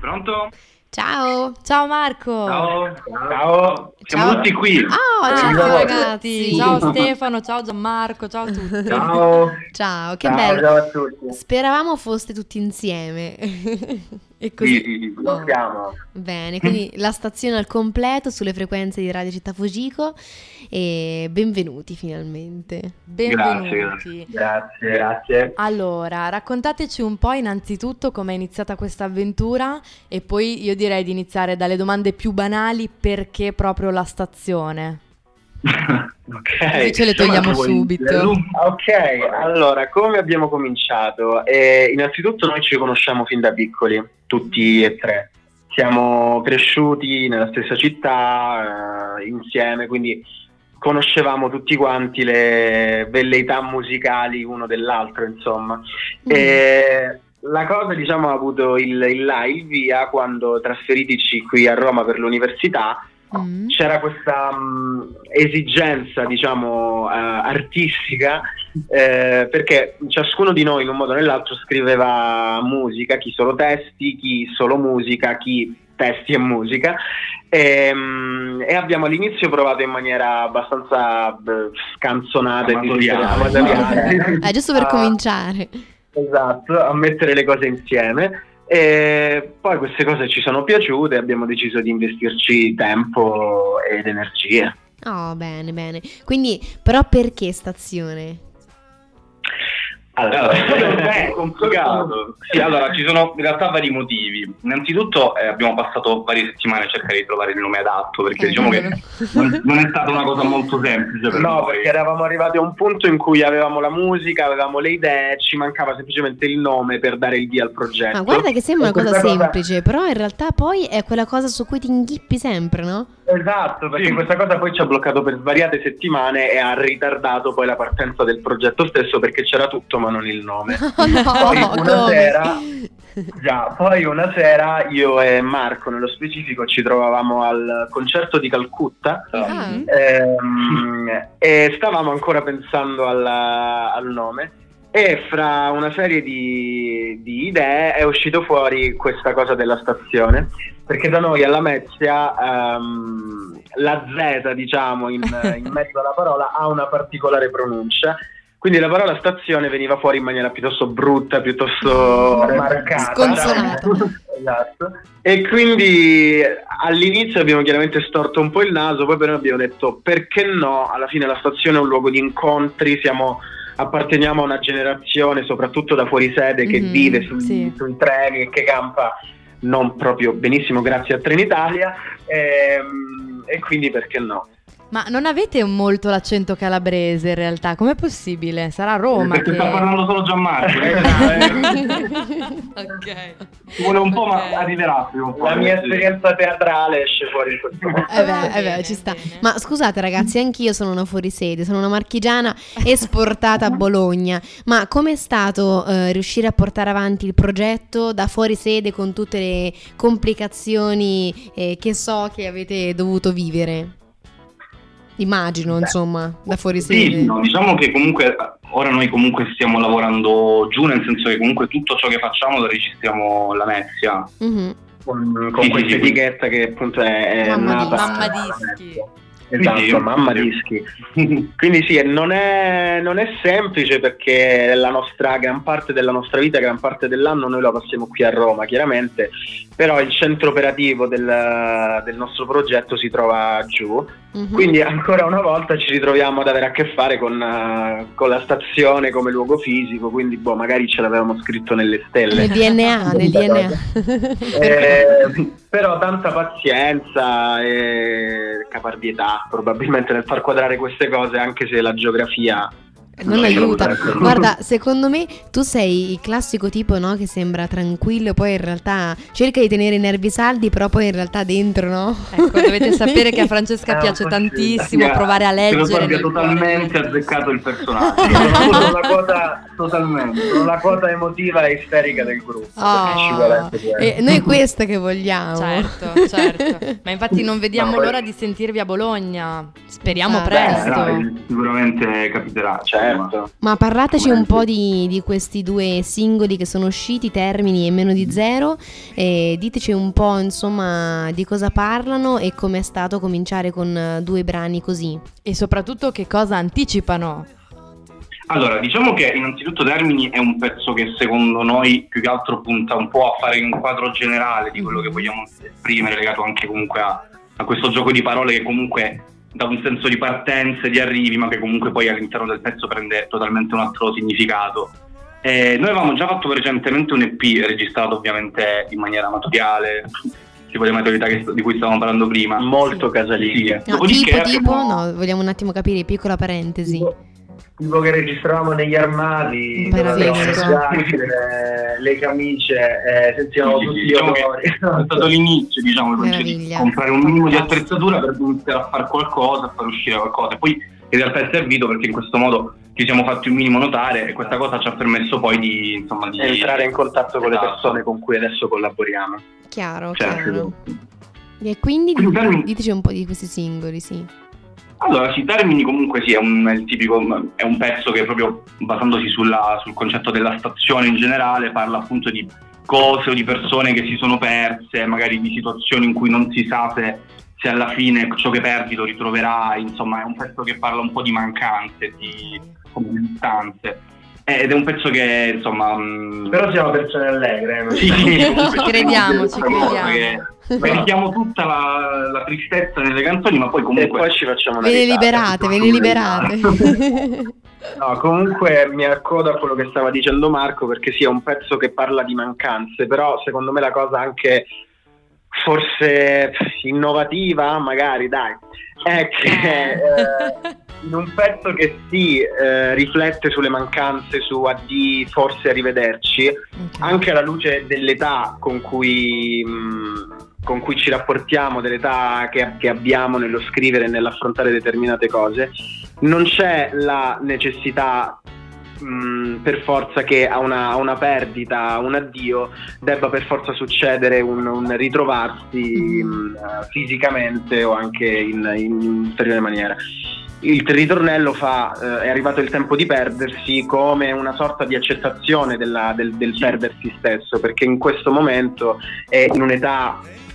Pronto? Ciao. Ciao Marco. Ciao. Siamo tutti qui. Oh, Ciao ciao ragazzi. Ciao Stefano, ciao Gianmarco, ciao a tutti. Ciao. Ciao, che Ciao, bello. ciao a tutti. Speravamo foste tutti insieme. E Sì, così. sì, lo siamo. Bene, quindi la stazione al completo sulle frequenze di Radio Città Fujiko e benvenuti finalmente. Benvenuti. Grazie. Allora, raccontateci un po' innanzitutto come è iniziata questa avventura e poi io direi di iniziare dalle domande più banali, perché proprio la stazione? Ok. Così ce le togliamo subito. Ok, allora, come abbiamo cominciato? Innanzitutto noi ci conosciamo fin da piccoli, tutti e tre. Siamo cresciuti nella stessa città, insieme, quindi conoscevamo tutti quanti le velleità musicali uno dell'altro, insomma. E la cosa, diciamo, ha avuto il via quando, trasferitici qui a Roma per l'università, c'era questa esigenza, diciamo, artistica, perché ciascuno di noi in un modo o nell'altro scriveva musica, chi solo testi, chi solo musica, chi testi e musica, e abbiamo all'inizio provato in maniera abbastanza scanzonata Amatoriale. Giusto per cominciare. Esatto, a mettere le cose insieme. E poi queste cose ci sono piaciute e abbiamo deciso di investirci tempo ed energie. Oh, bene. Quindi, però perché stazione? Allora, è complicato. Sì, allora ci sono in realtà vari motivi. Innanzitutto abbiamo passato varie settimane a cercare di trovare il nome adatto, perché diciamo che non è stata una cosa molto semplice per noi. Perché eravamo arrivati a un punto in cui avevamo la musica, avevamo le idee, ci mancava semplicemente il nome per dare il via al progetto. Ma guarda che sembra una cosa semplice, però in realtà poi è quella cosa su cui ti inghippi sempre, no? Esatto, perché questa cosa poi ci ha bloccato per svariate settimane e ha ritardato poi la partenza del progetto stesso, perché c'era tutto ma non il nome. Poi una sera io e Marco nello specifico ci trovavamo al concerto di Calcutta e stavamo ancora pensando al nome, e fra una serie di idee è uscito fuori questa cosa della stazione, perché da noi alla Lamezia la Z, diciamo, in merito alla parola ha una particolare pronuncia. Quindi la parola stazione veniva fuori in maniera piuttosto brutta, piuttosto marcata. Sconsonata. Esatto. E quindi all'inizio abbiamo chiaramente storto un po' il naso, poi però abbiamo detto perché no, alla fine la stazione è un luogo di incontri, apparteniamo a una generazione, soprattutto da fuori sede, che vive sui treni e che campa non proprio benissimo grazie a Trenitalia, e quindi perché no? Ma non avete molto l'accento calabrese in realtà, com'è possibile? Sarà Roma perché che... sta parlando solo Gianmarco. Ok. Ci vuole un po', ma arriverà prima o poi. La mia esperienza teatrale esce fuori in questo momento. Ci sta. Ma scusate ragazzi, anch'io sono una fuorisede, sono una marchigiana esportata a Bologna. Ma com'è stato riuscire a portare avanti il progetto da fuorisede con tutte le complicazioni che so che avete dovuto vivere? Immagino, insomma, da fuori sede. Sì, no, diciamo che comunque ora noi comunque stiamo lavorando giù, nel senso che comunque tutto ciò che facciamo lo registriamo alla Lamezia. Con questa etichetta che appunto è Mamma Dischi. Esatto, Mamma Dischi. Quindi sì, non è semplice, perché gran parte della nostra vita, gran parte dell'anno noi la passiamo qui a Roma, chiaramente, però il centro operativo del nostro progetto si trova giù. Quindi ancora una volta ci ritroviamo ad avere a che fare con la stazione come luogo fisico, quindi magari ce l'avevamo scritto nelle stelle. Nel DNA. Però tanta pazienza e caparbietà probabilmente nel far quadrare queste cose, anche se la geografia non aiuta. Guarda, secondo me tu sei il classico tipo, no, che sembra tranquillo, poi in realtà cerca di tenere i nervi saldi, però poi in realtà dentro, no? Ecco, dovete sapere che a Francesca piace tantissimo provare a leggere. Credo totalmente azzeccato il personaggio. Sono la quota emotiva e isterica del gruppo. E noi questa che vogliamo. Certo. Ma infatti non vediamo l'ora di sentirvi a Bologna. Speriamo presto. Sicuramente capiterà. Certo. Certo. Ma parlateci un po' di questi 2 singoli che sono usciti, Termini e Meno di Zero, e diteci un po' insomma di cosa parlano e com'è stato cominciare con 2 brani così. E soprattutto che cosa anticipano. Allora, diciamo che innanzitutto Termini è un pezzo che secondo noi più che altro punta un po' a fare un quadro generale di quello che vogliamo esprimere, legato anche comunque a questo gioco di parole che comunque dà un senso di partenza e di arrivi, ma che comunque poi all'interno del pezzo prende totalmente un altro significato. Noi avevamo già fatto recentemente un EP registrato ovviamente in maniera amatoriale, tipo le materialità di cui stavamo parlando prima, molto casalinga. No, no, vogliamo un attimo capire, piccola parentesi. Tipo che registravamo negli armadi, le camicie, sentivamo tutti gli odori. È stato l'inizio, diciamo, di comprare un minimo di attrezzatura per iniziare a fare qualcosa, a far uscire qualcosa. E poi in realtà è servito perché in questo modo ci siamo fatti un minimo notare e questa cosa ci ha permesso poi di entrare in contatto con le persone con cui adesso collaboriamo. Chiaro. E quindi diteci un po' di questi singoli, sì. Allora, sì, Termini comunque sì, è un pezzo che proprio basandosi sul concetto della stazione in generale parla appunto di cose o di persone che si sono perse, magari di situazioni in cui non si sa se alla fine ciò che perdi lo ritroverai, insomma è un pezzo che parla un po' di mancanze, di distanze. Ed è un pezzo che insomma però siamo persone allegre, sì, ci crediamo. Meritiamo tutta la tristezza nelle canzoni, ma poi comunque e poi ci facciamo una ve ne liberate. No, comunque mi accodo a quello che stava dicendo Marco, perché sì, è un pezzo che parla di mancanze, però secondo me la cosa anche forse innovativa, magari dai, è che in un pezzo che riflette sulle mancanze, su addii, forse arrivederci, anche alla luce dell'età con cui ci rapportiamo, dell'età che abbiamo nello scrivere e nell'affrontare determinate cose, non c'è la necessità per forza che a una perdita, a un addio debba per forza succedere un ritrovarsi fisicamente o anche in inferiore maniera. Il ritornello è arrivato il tempo di perdersi come una sorta di accettazione del perdersi stesso, perché in questo momento è in un'età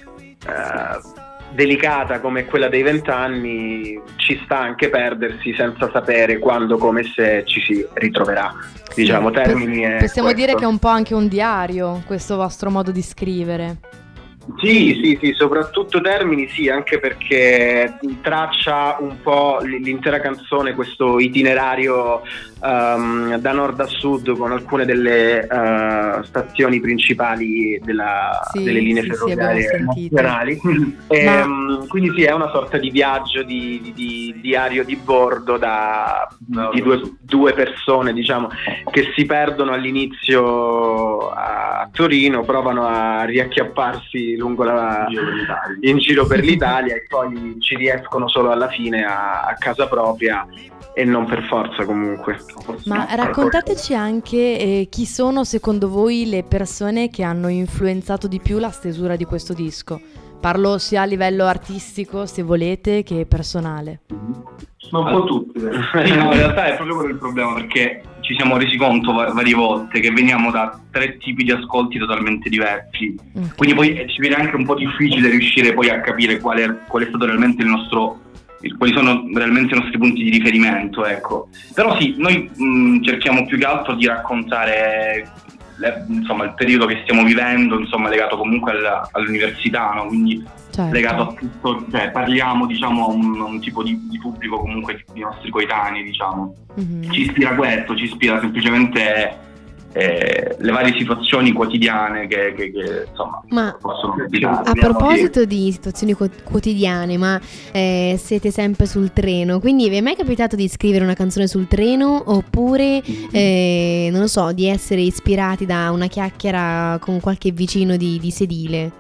delicata come quella dei 20 anni, ci sta anche perdersi senza sapere quando, come, se ci si ritroverà. Diciamo, Termini possiamo dire che è un po' anche un diario questo vostro modo di scrivere. Sì, soprattutto Termini, sì, anche perché traccia un po' l'intera canzone, questo itinerario da nord a sud con alcune delle stazioni principali delle linee ferroviarie nazionali. Quindi sì, è una sorta di viaggio, di diario di bordo di due persone, diciamo, che si perdono all'inizio a Torino, provano a riacchiapparsi in giro per l'Italia e poi ci riescono solo alla fine a casa propria, e non per forza comunque. Ma raccontateci anche chi sono secondo voi le persone che hanno influenzato di più la stesura di questo disco. Parlo sia a livello artistico, se volete, che personale. Ma un po' tutti. Sì, no, in realtà è proprio quello il problema, perché ci siamo resi conto varie volte che veniamo da 3 tipi di ascolti totalmente diversi. Okay. Quindi poi ci viene anche un po' difficile riuscire poi a capire qual è stato realmente quali sono realmente i nostri punti di riferimento, ecco. Però sì, noi cerchiamo più che altro di raccontare il periodo che stiamo vivendo, insomma, legato comunque all'università, no? Quindi certo, legato a tutto, cioè parliamo, diciamo, a un tipo di pubblico comunque di nostri coetanei, diciamo. Mm-hmm. Ci ispira semplicemente le varie situazioni quotidiane che insomma possono capitare. A proposito di situazioni quotidiane, ma siete sempre sul treno, quindi vi è mai capitato di scrivere una canzone sul treno, oppure non lo so, di essere ispirati da una chiacchiera con qualche vicino di sedile?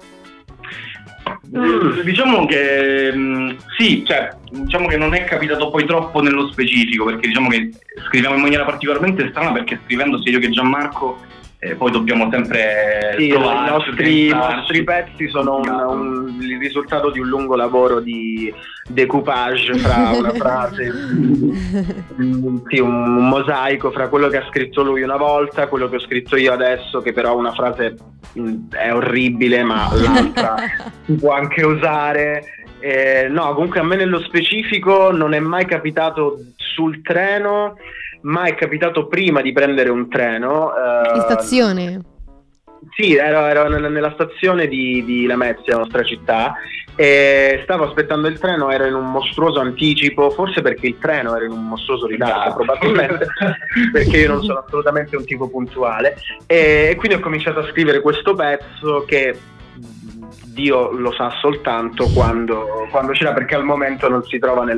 Diciamo che sì, cioè diciamo che non è capitato poi troppo nello specifico, perché diciamo che scriviamo in maniera particolarmente strana, perché scrivendo sia io che Gianmarco poi dobbiamo sempre Sì, trovarci, i nostri pezzi sono il risultato di un lungo lavoro di decoupage fra una frase, sì, un mosaico fra quello che ha scritto lui una volta, quello che ho scritto io adesso, che però una frase è orribile, ma l'altra si può anche usare. No, comunque a me nello specifico non è mai capitato sul treno, ma è capitato prima di prendere un treno. In stazione? Sì, ero nella stazione di Lamezia, la nostra città, e stavo aspettando il treno, ero in un mostruoso anticipo, forse perché il treno era in un mostruoso ritardo, probabilmente, perché io non sono assolutamente un tipo puntuale, e quindi ho cominciato a scrivere questo pezzo che Dio lo sa soltanto quando c'era, perché al momento non si trova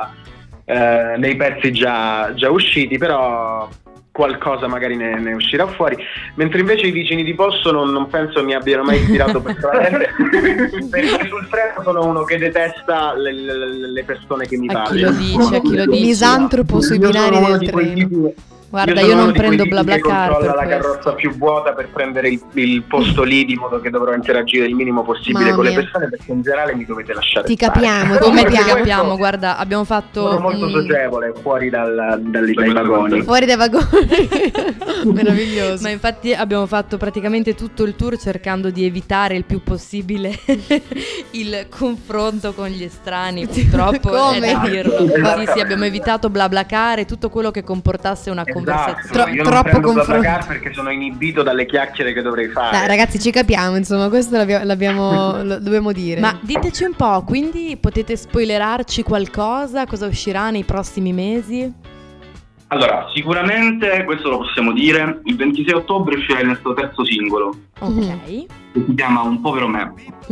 nei pezzi già usciti, però qualcosa magari ne uscirà fuori, mentre invece i vicini di posto non penso mi abbiano mai ispirato personalmente, perché sul treno sono uno che detesta le persone che mi A chi parlano. lo dice, a chi lo dice. Misantropo sui Io binari sono uno del di quei treno. tipi- Guarda, sono io non uno di quei prendo tipi che BlaBlaCar controlla per la questo. carrozza più vuota per prendere il posto lì, di modo che dovrò interagire il minimo possibile Mamma con le mia. persone, perché in generale mi dovete lasciare Ti stare. capiamo, Però Come per ti capiamo. questo capiamo? Guarda, abbiamo fatto sono molto socievole fuori dai vagoni. Fuori dai vagoni. Meraviglioso. Ma infatti abbiamo fatto praticamente tutto il tour cercando di evitare il più possibile il confronto con gli estranei, purtroppo Come? è da dirlo. Esattamente. Sì, abbiamo evitato BlaBlaCar e tutto quello che comportasse una conversazione. Io Troppo non prendo confronto. BlaBlaCar perché sono inibito dalle chiacchiere che dovrei fare. Dai, ragazzi, ci capiamo, insomma, questo lo dobbiamo dire. Ma diteci un po', quindi potete spoilerarci qualcosa? Cosa uscirà nei prossimi mesi? Allora, sicuramente, questo lo possiamo dire, il 26 ottobre uscirà il nostro terzo singolo, Ok. che si chiama Un povero me.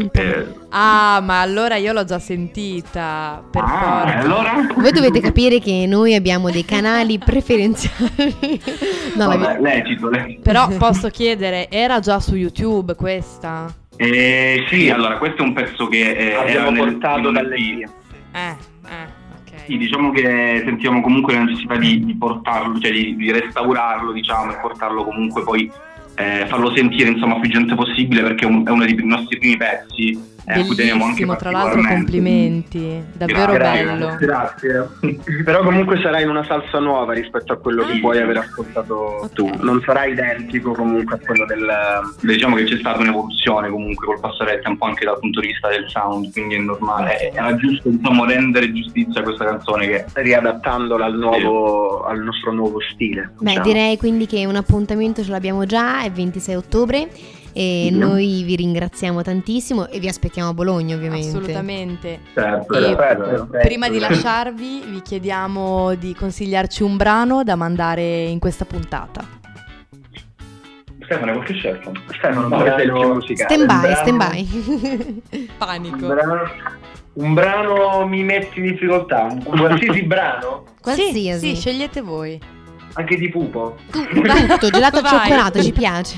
Ah, ma allora io l'ho già sentita, per forza. Allora? Voi dovete capire che noi abbiamo dei canali preferenziali. No, Vabbè, lecito. Però posso chiedere, era già su YouTube questa? Sì, allora, questo è un pezzo che era Abbiamo nel portato dalle EP. Ok. Sì, diciamo che sentivamo comunque la necessità di portarlo, cioè di restaurarlo, diciamo, e portarlo comunque poi, farlo sentire insomma a più gente possibile, perché è uno dei nostri primi pezzi. A cui teniamo anche Bellissimo, tra l'altro complimenti, davvero bello. Grazie. Però comunque sarà in una salsa nuova rispetto a quello che puoi aver ascoltato tu. Non sarà identico comunque a quello Diciamo che c'è stata un'evoluzione comunque col passare del tempo anche dal punto di vista del sound, quindi è normale. Era giusto insomma rendere giustizia a questa canzone, che riadattandola al nostro nuovo stile. Beh, diciamo. direi quindi che un appuntamento ce l'abbiamo già, è 26 ottobre e noi vi ringraziamo tantissimo e vi aspettiamo a Bologna, ovviamente. Assolutamente. Certo, E perfetto. prima di lasciarvi vi chiediamo di consigliarci un brano da mandare in questa puntata. Stefano, qualche scelta? Stefano, musicale. Stand by. Panico. Un brano mi metti in difficoltà, un qualsiasi brano, Qualsiasi. Sì, scegliete voi. anche di Pupo. Tutto, gelato al Vai. cioccolato, ci piace.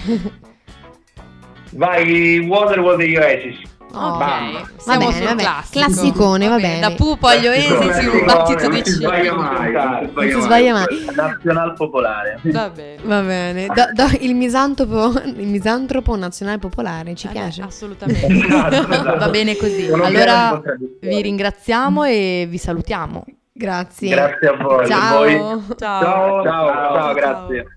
Vai, Water the Oasis. Ok, Va siamo bene, sul va bene. classico. Classicone, va bene. Da Pupo agli Oasis, un battito di cibo. Non si sbaglia mai. Nazional popolare. Va bene. Va bene. Il misantropo nazionale popolare, ci piace. Assolutamente. Esatto. Va bene così. Non Allora abbiamo contraddizioni. vi ringraziamo e vi salutiamo. Grazie. Grazie a voi. Ciao. A voi. Ciao. Ciao, grazie.